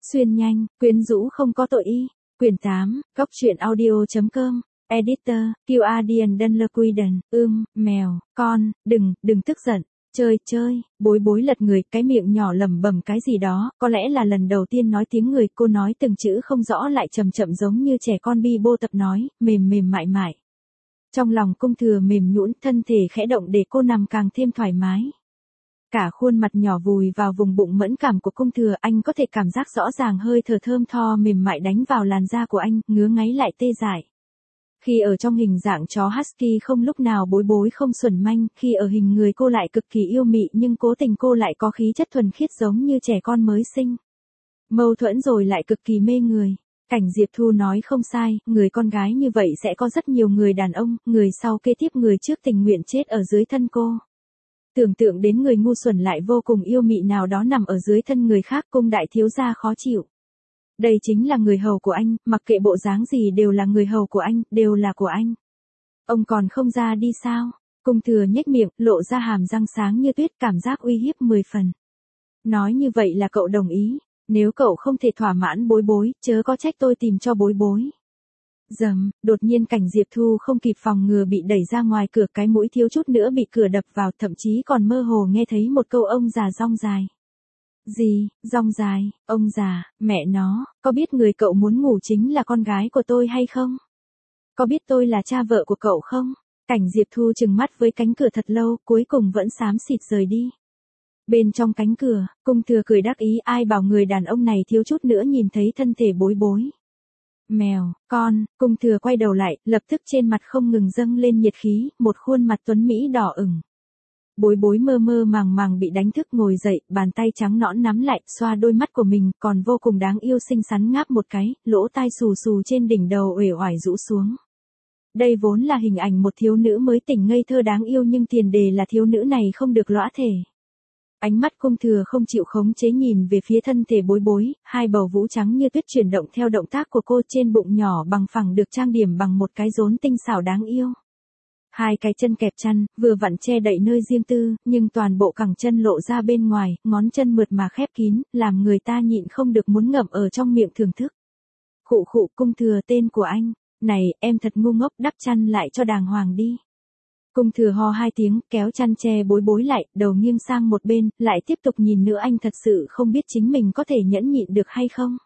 Xuyên nhanh, quyến rũ không có tội y. Quyển 8, Góc truyện audio.com. Editor, Guardian Dunlequiden, mèo, con, đừng tức giận. Chơi, bối lật người, cái miệng nhỏ lẩm bẩm cái gì đó, có lẽ là lần đầu tiên nói tiếng người, cô nói từng chữ không rõ lại chậm giống như trẻ con bi bô tập nói, mềm mại. Trong lòng Cung Thừa mềm nhũn, thân thể khẽ động để cô nằm càng thêm thoải mái. Cả khuôn mặt nhỏ vùi vào vùng bụng mẫn cảm của Cung Thừa, anh có thể cảm giác rõ ràng hơi thở thơm tho mềm mại đánh vào làn da của anh, ngứa ngáy lại tê dại. Khi ở trong hình dạng chó husky không lúc nào bối không xuẩn manh, khi ở hình người cô lại cực kỳ yêu mị nhưng cố tình cô lại có khí chất thuần khiết giống như trẻ con mới sinh. Mâu thuẫn rồi lại cực kỳ mê người. Cảnh Diệp Thu nói không sai, người con gái như vậy sẽ có rất nhiều người đàn ông, người sau kế tiếp người trước tình nguyện chết ở dưới thân cô. Tưởng tượng đến người ngu xuẩn lại vô cùng yêu mị nào đó nằm ở dưới thân người khác, Cung đại thiếu gia khó chịu. Đây chính là người hầu của anh, mặc kệ bộ dáng gì đều là người hầu của anh, đều là của anh. Ông còn không ra đi sao? Cung Thừa nhếch miệng, lộ ra hàm răng sáng như tuyết, cảm giác uy hiếp 10 phần. Nói như vậy là cậu đồng ý, nếu cậu không thể thỏa mãn bối, chớ có trách tôi tìm cho bối. Dầm, đột nhiên Cảnh Diệp Thu không kịp phòng ngừa bị đẩy ra ngoài cửa, cái mũi thiếu chút nữa bị cửa đập vào, thậm chí còn mơ hồ nghe thấy một câu ông già rong dài. Gì, rong dài, ông già, mẹ nó, có biết người cậu muốn ngủ chính là con gái của tôi hay không? Có biết tôi là cha vợ của cậu không? Cảnh Diệp Thu trừng mắt với cánh cửa thật lâu, cuối cùng vẫn xám xịt rời đi. Bên trong cánh cửa, Cung Thừa cười đắc ý, ai bảo người đàn ông này thiếu chút nữa nhìn thấy thân thể bối. Mèo, con, Cung Thừa quay đầu lại, lập tức trên mặt không ngừng dâng lên nhiệt khí, một khuôn mặt tuấn mỹ đỏ ửng. Bối mơ màng bị đánh thức ngồi dậy, bàn tay trắng nõn nắm lại, xoa đôi mắt của mình, còn vô cùng đáng yêu xinh xắn ngáp một cái, lỗ tai xù trên đỉnh đầu uể oải rũ xuống. Đây vốn là hình ảnh một thiếu nữ mới tỉnh ngây thơ đáng yêu nhưng tiền đề là thiếu nữ này không được lõa thể. Ánh mắt Cung Thừa không chịu khống chế nhìn về phía thân thể bối, hai bầu vú trắng như tuyết chuyển động theo động tác của cô, trên bụng nhỏ bằng phẳng được trang điểm bằng một cái rốn tinh xảo đáng yêu. Hai cái chân kẹp chăn, vừa vặn che đậy nơi riêng tư, nhưng toàn bộ cẳng chân lộ ra bên ngoài, ngón chân mượt mà khép kín, làm người ta nhịn không được muốn ngậm ở trong miệng thưởng thức. Khụ, Cung Thừa, tên của anh, này, em thật ngu ngốc, đắp chăn lại cho đàng hoàng đi. Cung Thừa ho hai tiếng, kéo chăn che bối lại, đầu nghiêng sang một bên, lại tiếp tục nhìn nữa, anh thật sự không biết chính mình có thể nhẫn nhịn được hay không.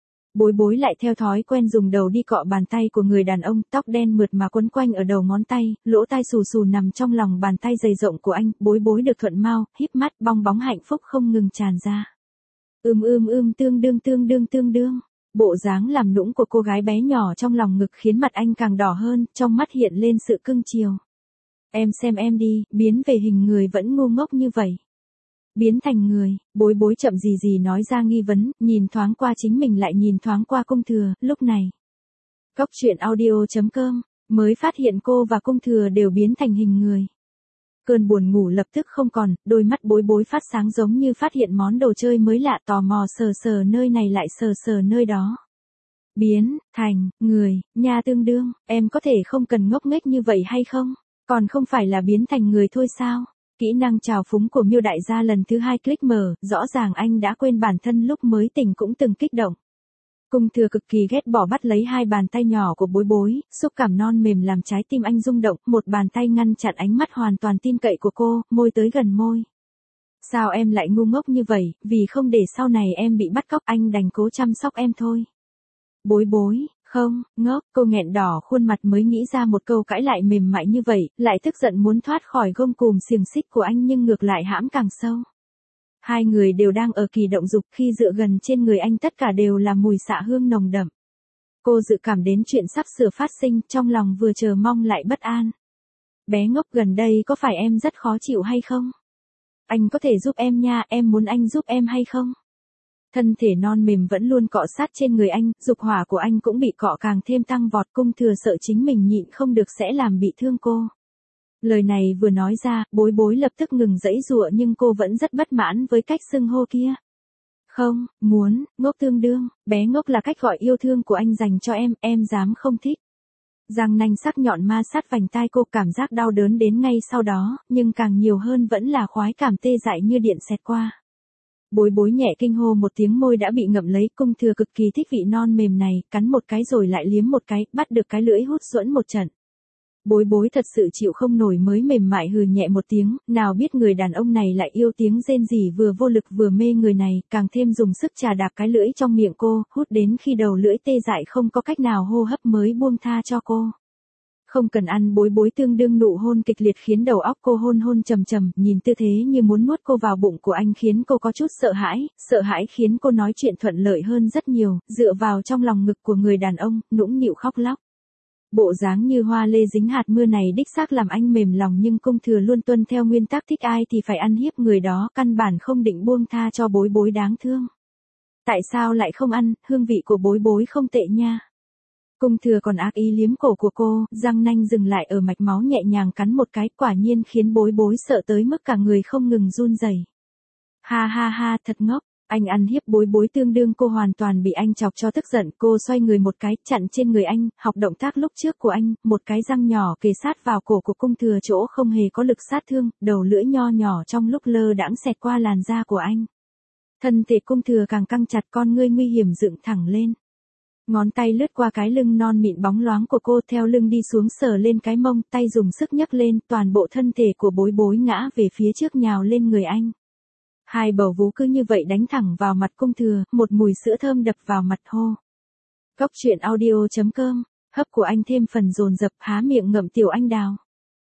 Bối lại theo thói quen dùng đầu đi cọ bàn tay của người đàn ông, tóc đen mượt mà quấn quanh ở đầu ngón tay, lỗ tai xù nằm trong lòng bàn tay dày rộng của anh, bối được thuận mau, híp mắt, bong bóng hạnh phúc không ngừng tràn ra. Tương đương. Bộ dáng làm nũng của cô gái bé nhỏ trong lòng ngực khiến mặt anh càng đỏ hơn, trong mắt hiện lên sự cưng chiều. Em xem em đi, biến về hình người vẫn ngu ngốc như vậy. Biến thành người, bối chậm gì nói ra nghi vấn, nhìn thoáng qua chính mình lại nhìn thoáng qua Cung Thừa, lúc này. Góc truyện audio.com, mới phát hiện cô và Cung Thừa đều biến thành hình người. Cơn buồn ngủ lập tức không còn, đôi mắt bối phát sáng giống như phát hiện món đồ chơi mới lạ, tò mò sờ nơi này lại sờ nơi đó. Biến, thành, người, nha tương đương, em có thể không cần ngốc nghếch như vậy hay không? Còn không phải là biến thành người thôi sao? Kỹ năng trào phúng của Miêu đại gia lần thứ 2 click mở, rõ ràng anh đã quên bản thân lúc mới tỉnh cũng từng kích động. Cung Thừa cực kỳ ghét bỏ bắt lấy hai bàn tay nhỏ của bối, xúc cảm non mềm làm trái tim anh rung động, một bàn tay ngăn chặn ánh mắt hoàn toàn tin cậy của cô, môi tới gần môi. Sao em lại ngu ngốc như vậy, vì không để sau này em bị bắt cóc anh đành cố chăm sóc em thôi. Bối, không, ngốc, cô nghẹn đỏ khuôn mặt mới nghĩ ra một câu cãi lại mềm mại như vậy, lại tức giận muốn thoát khỏi gông cùm xiềng xích của anh nhưng ngược lại hãm càng sâu. Hai người đều đang ở kỳ động dục, khi dựa gần trên người anh tất cả đều là mùi xạ hương nồng đậm. Cô dự cảm đến chuyện sắp sửa phát sinh, trong lòng vừa chờ mong lại bất an. Bé ngốc, gần đây có phải em rất khó chịu hay không? Anh có thể giúp em nha, em muốn anh giúp em hay không? Thân thể non mềm vẫn luôn cọ sát trên người anh, dục hỏa của anh cũng bị cọ càng thêm tăng vọt, Cung Thừa sợ chính mình nhịn không được sẽ làm bị thương cô. Lời này vừa nói ra, bối lập tức ngừng giãy giụa nhưng cô vẫn rất bất mãn với cách xưng hô kia. Không, muốn, ngốc tương đương, bé ngốc là cách gọi yêu thương của anh dành cho em dám không thích. Răng nanh sắc nhọn ma sát vành tai cô, cảm giác đau đớn đến ngay sau đó, nhưng càng nhiều hơn vẫn là khoái cảm tê dại như điện xẹt qua. Bối bối nhẹ kinh hô một tiếng, môi đã bị ngậm lấy, cung thừa cực kỳ thích vị non mềm này, cắn một cái rồi lại liếm một cái, bắt được cái lưỡi hút duẫn một trận. Bối bối thật sự chịu không nổi mới mềm mại hừ nhẹ một tiếng, nào biết người đàn ông này lại yêu tiếng rên rỉ vừa vô lực vừa mê người này, càng thêm dùng sức chà đạp cái lưỡi trong miệng cô, hút đến khi đầu lưỡi tê dại không có cách nào hô hấp mới buông tha cho cô. Không cần ăn, bối bối tương đương nụ hôn kịch liệt khiến đầu óc cô hôn hôn trầm trầm, nhìn tư thế như muốn nuốt cô vào bụng của anh khiến cô có chút sợ hãi khiến cô nói chuyện thuận lợi hơn rất nhiều, dựa vào trong lòng ngực của người đàn ông, nũng nịu khóc lóc. Bộ dáng như hoa lê dính hạt mưa này đích xác làm anh mềm lòng, nhưng cung thừa luôn tuân theo nguyên tắc thích ai thì phải ăn hiếp người đó, căn bản không định buông tha cho bối bối đáng thương. Tại sao lại không ăn, hương vị của bối bối không tệ nha. Cung thừa còn ác ý liếm cổ của cô, răng nanh dừng lại ở mạch máu nhẹ nhàng cắn một cái, quả nhiên khiến bối bối sợ tới mức cả người không ngừng run rẩy. Ha ha ha, thật ngốc. Anh ăn hiếp bối bối tương đương cô hoàn toàn bị anh chọc cho tức giận, cô xoay người một cái, chặn trên người anh, học động tác lúc trước của anh, một cái răng nhỏ kề sát vào cổ của cung thừa chỗ không hề có lực sát thương, đầu lưỡi nho nhỏ trong lúc lơ đãng xẹt qua làn da của anh. Thân thể cung thừa càng căng chặt, con ngươi nguy hiểm dựng thẳng lên. Ngón tay lướt qua cái lưng non mịn bóng loáng của cô, theo lưng đi xuống sờ lên cái mông, tay dùng sức nhấc lên, toàn bộ thân thể của bối bối ngã về phía trước nhào lên người anh. Hai bầu vú cứ như vậy đánh thẳng vào mặt cung thừa, một mùi sữa thơm đập vào mặt hô. Cóc truyện audio.com, hấp của anh thêm phần dồn dập, há miệng ngậm tiểu anh đào.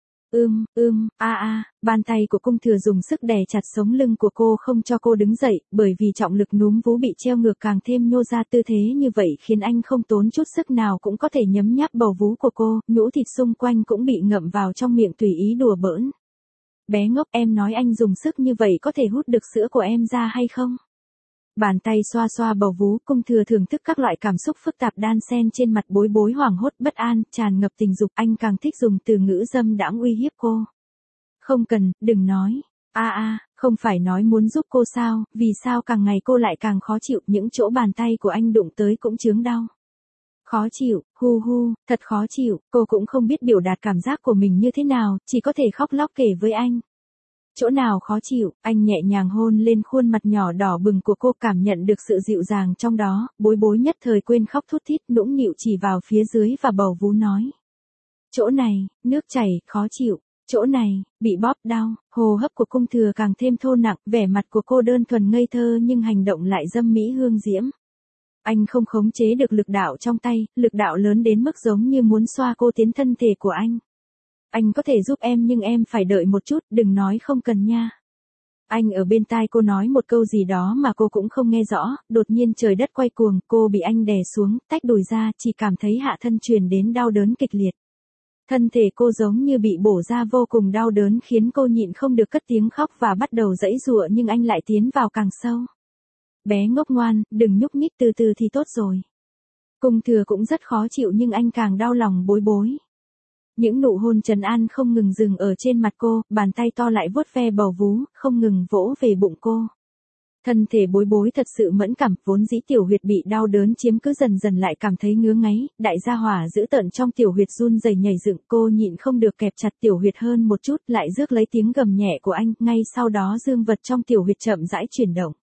Bàn tay của cung thừa dùng sức đè chặt sống lưng của cô không cho cô đứng dậy, bởi vì trọng lực núm vú bị treo ngược càng thêm nhô ra, tư thế như vậy khiến anh không tốn chút sức nào cũng có thể nhấm nháp bầu vú của cô, nhũ thịt xung quanh cũng bị ngậm vào trong miệng tùy ý đùa bỡn. Bé ngốc, em nói anh dùng sức như vậy có thể hút được sữa của em ra hay không? Bàn tay xoa xoa bầu vú, cung thừa thưởng thức các loại cảm xúc phức tạp đan xen trên mặt bối bối, hoảng hốt bất an, tràn ngập tình dục, anh càng thích dùng từ ngữ dâm đãng uy hiếp cô. Không cần, đừng nói. Không phải nói muốn giúp cô sao, vì sao càng ngày cô lại càng khó chịu, những chỗ bàn tay của anh đụng tới cũng chướng đau. Khó chịu, thật khó chịu, cô cũng không biết biểu đạt cảm giác của mình như thế nào, chỉ có thể khóc lóc kể với anh. Chỗ nào khó chịu, anh nhẹ nhàng hôn lên khuôn mặt nhỏ đỏ bừng của cô, cảm nhận được sự dịu dàng trong đó, bối bối nhất thời quên khóc thút thít, nũng nịu chỉ vào phía dưới và bầu vú nói. Chỗ này, nước chảy, khó chịu, chỗ này, bị bóp đau, hô hấp của cung thừa càng thêm thô nặng, vẻ mặt của cô đơn thuần ngây thơ nhưng hành động lại dâm mỹ hương diễm. Anh không khống chế được lực đạo trong tay, lực đạo lớn đến mức giống như muốn xoa cô tiến thân thể của anh. Anh có thể giúp em nhưng em phải đợi một chút, đừng nói không cần nha. Anh ở bên tai cô nói một câu gì đó mà cô cũng không nghe rõ, đột nhiên trời đất quay cuồng, cô bị anh đè xuống, tách đùi ra, chỉ cảm thấy hạ thân truyền đến đau đớn kịch liệt. Thân thể cô giống như bị bổ ra, vô cùng đau đớn khiến cô nhịn không được cất tiếng khóc và bắt đầu giãy giụa, nhưng anh lại tiến vào càng sâu. Bé ngốc ngoan, đừng nhúc nhích, từ từ thì tốt rồi. Cung thừa cũng rất khó chịu nhưng anh càng đau lòng bối bối. Những nụ hôn trấn an không ngừng dừng ở trên mặt cô, bàn tay to lại vuốt ve bầu vú, không ngừng vỗ về bụng cô. Thân thể bối bối thật sự mẫn cảm, vốn dĩ tiểu huyệt bị đau đớn chiếm cứ dần dần lại cảm thấy ngứa ngáy, đại gia hỏa dữ tợn trong tiểu huyệt run rẩy nhảy dựng, cô nhịn không được kẹp chặt tiểu huyệt hơn một chút, lại rước lấy tiếng gầm nhẹ của anh, ngay sau đó dương vật trong tiểu huyệt chậm rãi chuyển động.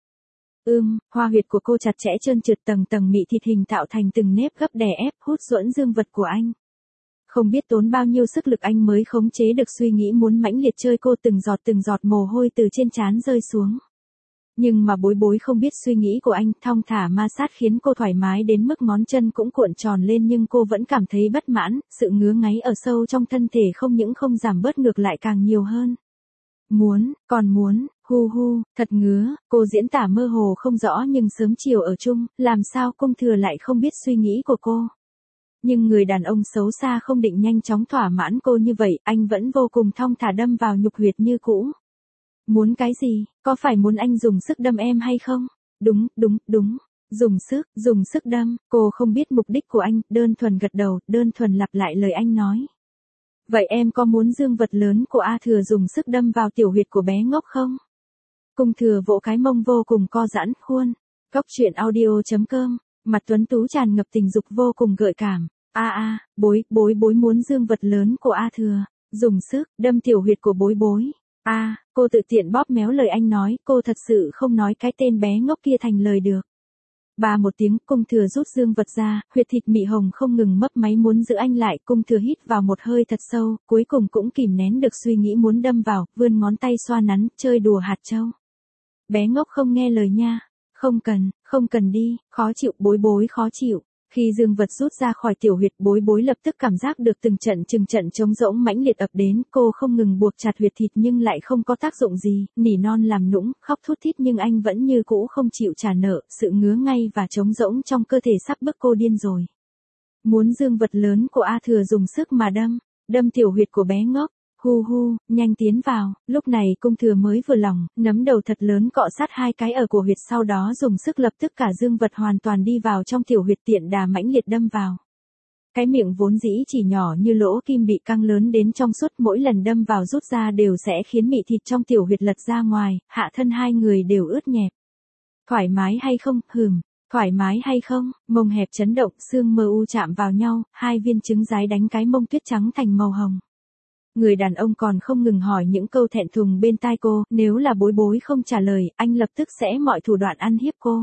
Hoa huyệt của cô chặt chẽ trơn trượt, tầng tầng mị thịt hình tạo thành từng nếp gấp đè ép, hút duẫn dương vật của anh. Không biết tốn bao nhiêu sức lực anh mới khống chế được suy nghĩ muốn mãnh liệt chơi cô, từng giọt mồ hôi từ trên trán rơi xuống. Nhưng mà bối bối không biết suy nghĩ của anh, thong thả ma sát khiến cô thoải mái đến mức ngón chân cũng cuộn tròn lên, nhưng cô vẫn cảm thấy bất mãn, sự ngứa ngáy ở sâu trong thân thể không những không giảm bớt ngược lại càng nhiều hơn. Còn muốn, thật ngứa, cô diễn tả mơ hồ không rõ nhưng sớm chiều ở chung, làm sao cung thừa lại không biết suy nghĩ của cô. Nhưng người đàn ông xấu xa không định nhanh chóng thỏa mãn cô như vậy, anh vẫn vô cùng thong thả đâm vào nhục huyệt như cũ. Muốn cái gì, có phải muốn anh dùng sức đâm em hay không? Đúng, dùng sức đâm, cô không biết mục đích của anh, đơn thuần gật đầu, đơn thuần lặp lại lời anh nói. Vậy em có muốn dương vật lớn của A Thừa dùng sức đâm vào tiểu huyệt của bé ngốc không? Cung thừa vỗ cái mông vô cùng co giãn, khuôn. Cóc truyện audio.com, mặt tuấn tú tràn ngập tình dục vô cùng gợi cảm. Bối muốn dương vật lớn của A Thừa dùng sức đâm tiểu huyệt của bối bối. Cô tự tiện bóp méo lời anh nói, cô thật sự không nói cái tên bé ngốc kia thành lời được. Bà một tiếng, Cung Thừa rút dương vật ra, huyệt thịt mị hồng không ngừng mấp máy muốn giữ anh lại, Cung Thừa hít vào một hơi thật sâu, cuối cùng cũng kìm nén được suy nghĩ muốn đâm vào, vươn ngón tay xoa nắn, chơi đùa hạt châu. Bé ngốc không nghe lời nha. Không cần đi, khó chịu, bối bối khó chịu. Khi dương vật rút ra khỏi tiểu huyệt, bối bối lập tức cảm giác được từng trận trống rỗng mãnh liệt ập đến, cô không ngừng buộc chặt huyệt thịt nhưng lại không có tác dụng gì, nỉ non làm nũng, khóc thút thít nhưng anh vẫn như cũ không chịu trả nợ, sự ngứa ngay và trống rỗng trong cơ thể sắp bức cô điên rồi. Muốn dương vật lớn của A Thừa dùng sức mà đâm tiểu huyệt của bé ngốc. Hu hu, nhanh tiến vào, lúc này Cung Thừa mới vừa lòng, nắm đầu thật lớn cọ sát hai cái ở của huyệt sau đó dùng sức lập tức cả dương vật hoàn toàn đi vào trong tiểu huyệt tiện đà mãnh liệt đâm vào. Cái miệng vốn dĩ chỉ nhỏ như lỗ kim bị căng lớn đến trong suốt, mỗi lần đâm vào rút ra đều sẽ khiến mị thịt trong tiểu huyệt lật ra ngoài, hạ thân hai người đều ướt nhẹp. Thoải mái hay không, thoải mái hay không, mông hẹp chấn động, xương mờ u chạm vào nhau, hai viên trứng rái đánh cái mông tuyết trắng thành màu hồng. Người đàn ông còn không ngừng hỏi những câu thẹn thùng bên tai cô, nếu là bối bối không trả lời, anh lập tức sẽ mọi thủ đoạn ăn hiếp cô.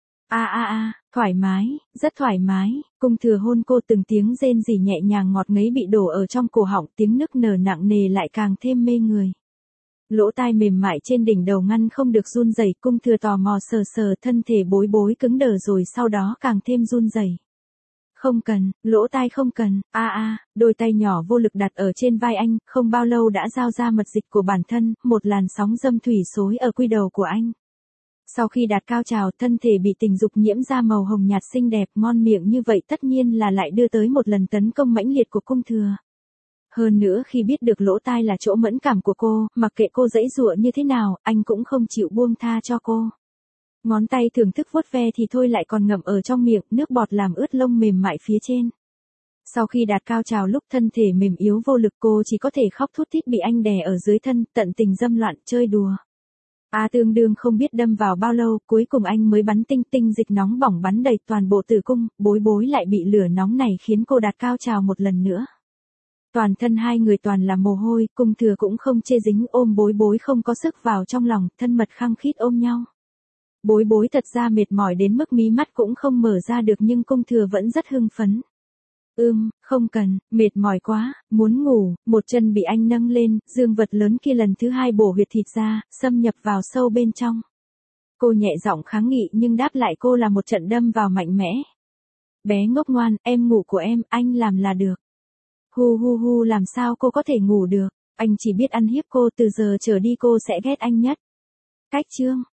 Thoải mái, rất thoải mái, Cung Thừa hôn cô từng tiếng rên rỉ nhẹ nhàng ngọt ngấy bị đổ ở trong cổ họng, tiếng nức nở nặng nề lại càng thêm mê người. Lỗ tai mềm mại trên đỉnh đầu ngăn không được run rẩy, Cung Thừa tò mò sờ sờ thân thể bối bối cứng đờ rồi sau đó càng thêm run rẩy. Không cần, lỗ tai không cần, đôi tay nhỏ vô lực đặt ở trên vai anh, không bao lâu đã giao ra mật dịch của bản thân, một làn sóng dâm thủy xối ở quy đầu của anh. Sau khi đạt cao trào, thân thể bị tình dục nhiễm ra màu hồng nhạt xinh đẹp, ngon miệng như vậy tất nhiên là lại đưa tới một lần tấn công mãnh liệt của Cung Thừa. Hơn nữa khi biết được lỗ tai là chỗ mẫn cảm của cô, mặc kệ cô giãy giụa như thế nào, anh cũng không chịu buông tha cho cô. Ngón tay thưởng thức vuốt ve thì thôi lại còn ngậm ở trong miệng, nước bọt làm ướt lông mềm mại phía trên. Sau khi đạt cao trào lúc thân thể mềm yếu vô lực cô chỉ có thể khóc thút thít bị anh đè ở dưới thân, tận tình dâm loạn, chơi đùa. Tương đương không biết đâm vào bao lâu, cuối cùng anh mới bắn tinh dịch nóng bỏng bắn đầy toàn bộ tử cung, bối bối lại bị lửa nóng này khiến cô đạt cao trào một lần nữa. Toàn thân hai người toàn là mồ hôi, Cung Thừa cũng không chê dính, ôm bối bối không có sức vào trong lòng, thân mật khăng khít ôm nhau. Bối bối thật ra mệt mỏi đến mức mí mắt cũng không mở ra được nhưng Cung Thừa vẫn rất hưng phấn. Không cần, mệt mỏi quá, muốn ngủ, một chân bị anh nâng lên, dương vật lớn kia lần thứ hai bổ huyệt thịt ra, xâm nhập vào sâu bên trong. Cô nhẹ giọng kháng nghị nhưng đáp lại cô là một trận đâm vào mạnh mẽ. Bé ngốc ngoan, em ngủ của em, anh làm là được. Hu làm sao cô có thể ngủ được, anh chỉ biết ăn hiếp cô, từ giờ trở đi cô sẽ ghét anh nhất. Cách chương